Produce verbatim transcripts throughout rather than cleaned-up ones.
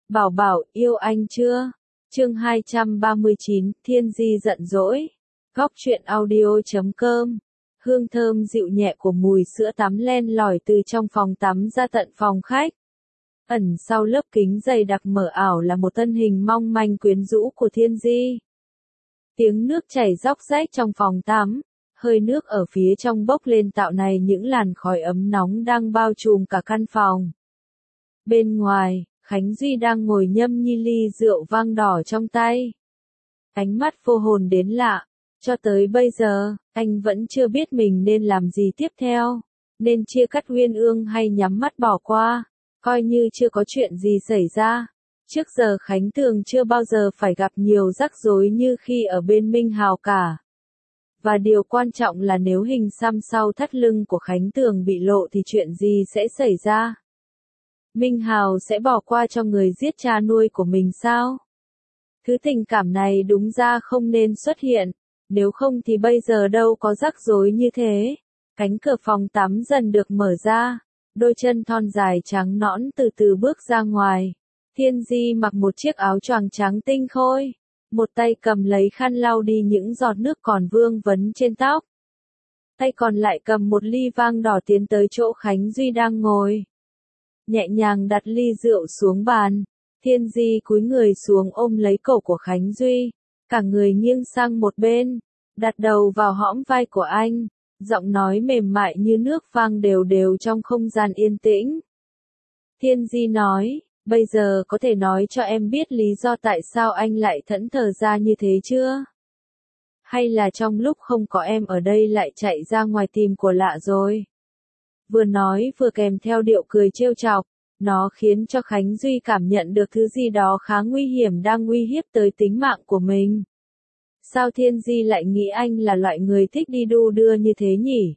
Bảo bảo, yêu anh chưa? Chương hai trăm ba mươi chín, Thiên Di giận dỗi. Góc truyện audio chấm com. Hương thơm dịu nhẹ của mùi sữa tắm len lỏi từ trong phòng tắm ra tận phòng khách. Ẩn sau lớp kính dày đặc mờ ảo là một thân hình mong manh quyến rũ của Thiên Di. Tiếng nước chảy róc rách trong phòng tắm, hơi nước ở phía trong bốc lên tạo này những làn khói ấm nóng đang bao trùm cả căn phòng. Bên ngoài, Khánh Duy đang ngồi nhâm nhi ly rượu vang đỏ trong tay. Ánh mắt vô hồn đến lạ, cho tới bây giờ, anh vẫn chưa biết mình nên làm gì tiếp theo, nên chia cắt uyên ương hay nhắm mắt bỏ qua, coi như chưa có chuyện gì xảy ra. Trước giờ Khánh Tường chưa bao giờ phải gặp nhiều rắc rối như khi ở bên Minh Hào cả. Và điều quan trọng là nếu hình xăm sau thắt lưng của Khánh Tường bị lộ thì chuyện gì sẽ xảy ra? Minh Hào sẽ bỏ qua cho người giết cha nuôi của mình sao? Thứ tình cảm này đúng ra không nên xuất hiện, nếu không thì bây giờ đâu có rắc rối như thế. Cánh cửa phòng tắm dần được mở ra, đôi chân thon dài trắng nõn từ từ bước ra ngoài. Thiên Di mặc một chiếc áo choàng trắng tinh khôi, một tay cầm lấy khăn lau đi những giọt nước còn vương vấn trên tóc. Tay còn lại cầm một ly vang đỏ tiến tới chỗ Khánh Duy đang ngồi. Nhẹ nhàng đặt ly rượu xuống bàn, Thiên Di cúi người xuống ôm lấy cổ của Khánh Duy, cả người nghiêng sang một bên, đặt đầu vào hõm vai của anh, giọng nói mềm mại như nước vang đều đều trong không gian yên tĩnh. Thiên Di nói, bây giờ có thể nói cho em biết lý do tại sao anh lại thẫn thờ ra như thế chưa? Hay là trong lúc không có em ở đây lại chạy ra ngoài tìm của lạ rồi? Vừa nói vừa kèm theo điệu cười trêu chọc, nó khiến cho Khánh Duy cảm nhận được thứ gì đó khá nguy hiểm đang uy hiếp tới tính mạng của mình. Sao Thiên Di lại nghĩ anh là loại người thích đi đu đưa như thế nhỉ?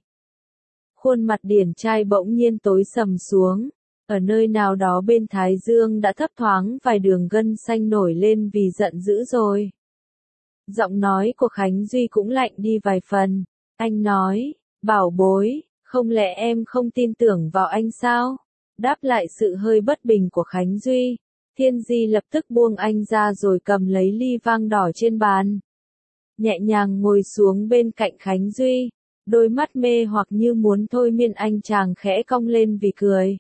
Khuôn mặt điển trai bỗng nhiên tối sầm xuống, ở nơi nào đó bên thái dương đã thấp thoáng vài đường gân xanh nổi lên vì giận dữ rồi. Giọng nói của Khánh Duy cũng lạnh đi vài phần, anh nói, bảo bối, không lẽ em không tin tưởng vào anh sao? Đáp lại sự hơi bất bình của Khánh Duy, Thiên Di lập tức buông anh ra rồi cầm lấy ly vang đỏ trên bàn. Nhẹ nhàng ngồi xuống bên cạnh Khánh Duy, đôi mắt mê hoặc như muốn thôi miên anh chàng khẽ cong lên vì cười.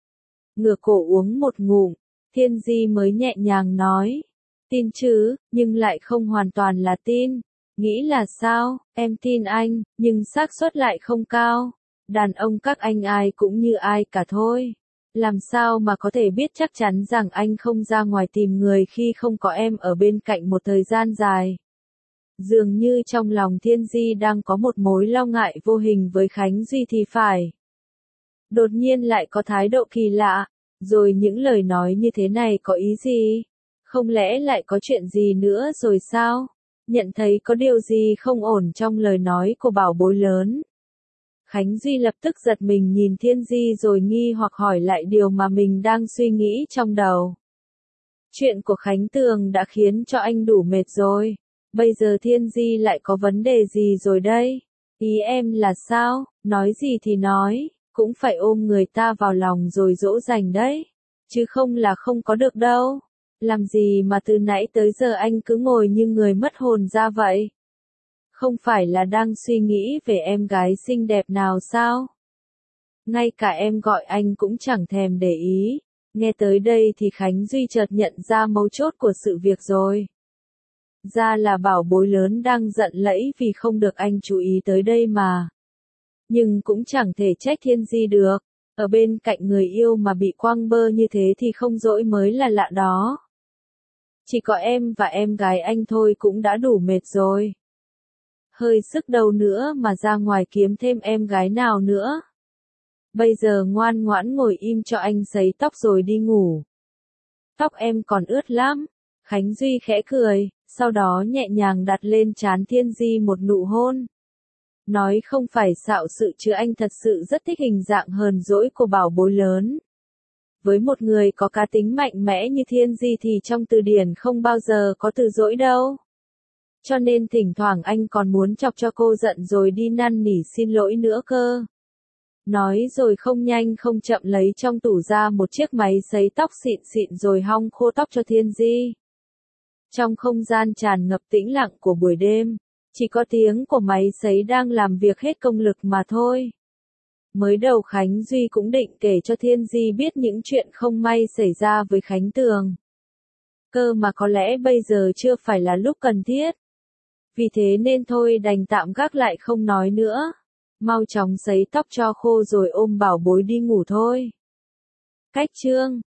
Ngửa cổ uống một ngụm, Thiên Di mới nhẹ nhàng nói, tin chứ, nhưng lại không hoàn toàn là tin. Nghĩ là sao, em tin anh, nhưng xác suất lại không cao. Đàn ông các anh ai cũng như ai cả thôi. Làm sao mà có thể biết chắc chắn rằng anh không ra ngoài tìm người khi không có em ở bên cạnh một thời gian dài. Dường như trong lòng Thiên Di đang có một mối lo ngại vô hình với Khánh Duy thì phải. Đột nhiên lại có thái độ kỳ lạ, rồi những lời nói như thế này có ý gì? Không lẽ lại có chuyện gì nữa rồi sao? Nhận thấy có điều gì không ổn trong lời nói của bảo bối lớn. Khánh Duy lập tức giật mình nhìn Thiên Di rồi nghi hoặc hỏi lại điều mà mình đang suy nghĩ trong đầu. Chuyện của Khánh Tường đã khiến cho anh đủ mệt rồi. Bây giờ Thiên Di lại có vấn đề gì rồi đây? Ý em là sao? Nói gì thì nói, cũng phải ôm người ta vào lòng rồi dỗ dành đấy. Chứ không là không có được đâu. Làm gì mà từ nãy tới giờ anh cứ ngồi như người mất hồn ra vậy? Không phải là đang suy nghĩ về em gái xinh đẹp nào sao? Ngay cả em gọi anh cũng chẳng thèm để ý. Nghe tới đây thì Khánh Duy chợt nhận ra mấu chốt của sự việc rồi. Ra là bảo bối lớn đang giận lẫy vì không được anh chú ý tới đây mà. Nhưng cũng chẳng thể trách Thiên Di được. Ở bên cạnh người yêu mà bị quăng bơ như thế thì không dỗi mới là lạ đó. Chỉ có em và em gái anh thôi cũng đã đủ mệt rồi. Hơi sức đâu nữa mà ra ngoài kiếm thêm em gái nào nữa. Bây giờ ngoan ngoãn ngồi im cho anh sấy tóc rồi đi ngủ. Tóc em còn ướt lắm. Khánh Duy khẽ cười, sau đó nhẹ nhàng đặt lên trán Thiên Di một nụ hôn. Nói không phải xạo sự chứ anh thật sự rất thích hình dạng hờn dỗi của bảo bối lớn. Với một người có cá tính mạnh mẽ như Thiên Di thì trong từ điển không bao giờ có từ dỗi đâu. Cho nên thỉnh thoảng anh còn muốn chọc cho cô giận rồi đi năn nỉ xin lỗi nữa cơ. Nói rồi không nhanh không chậm lấy trong tủ ra một chiếc máy sấy tóc xịn xịn rồi hong khô tóc cho Thiên Di. Trong không gian tràn ngập tĩnh lặng của buổi đêm, chỉ có tiếng của máy sấy đang làm việc hết công lực mà thôi. Mới đầu Khánh Duy cũng định kể cho Thiên Di biết những chuyện không may xảy ra với Khánh Tường. Cơ mà có lẽ bây giờ chưa phải là lúc cần thiết. Vì thế nên thôi đành tạm gác lại không nói nữa. Mau chóng sấy tóc cho khô rồi ôm bảo bối đi ngủ thôi. Cách chương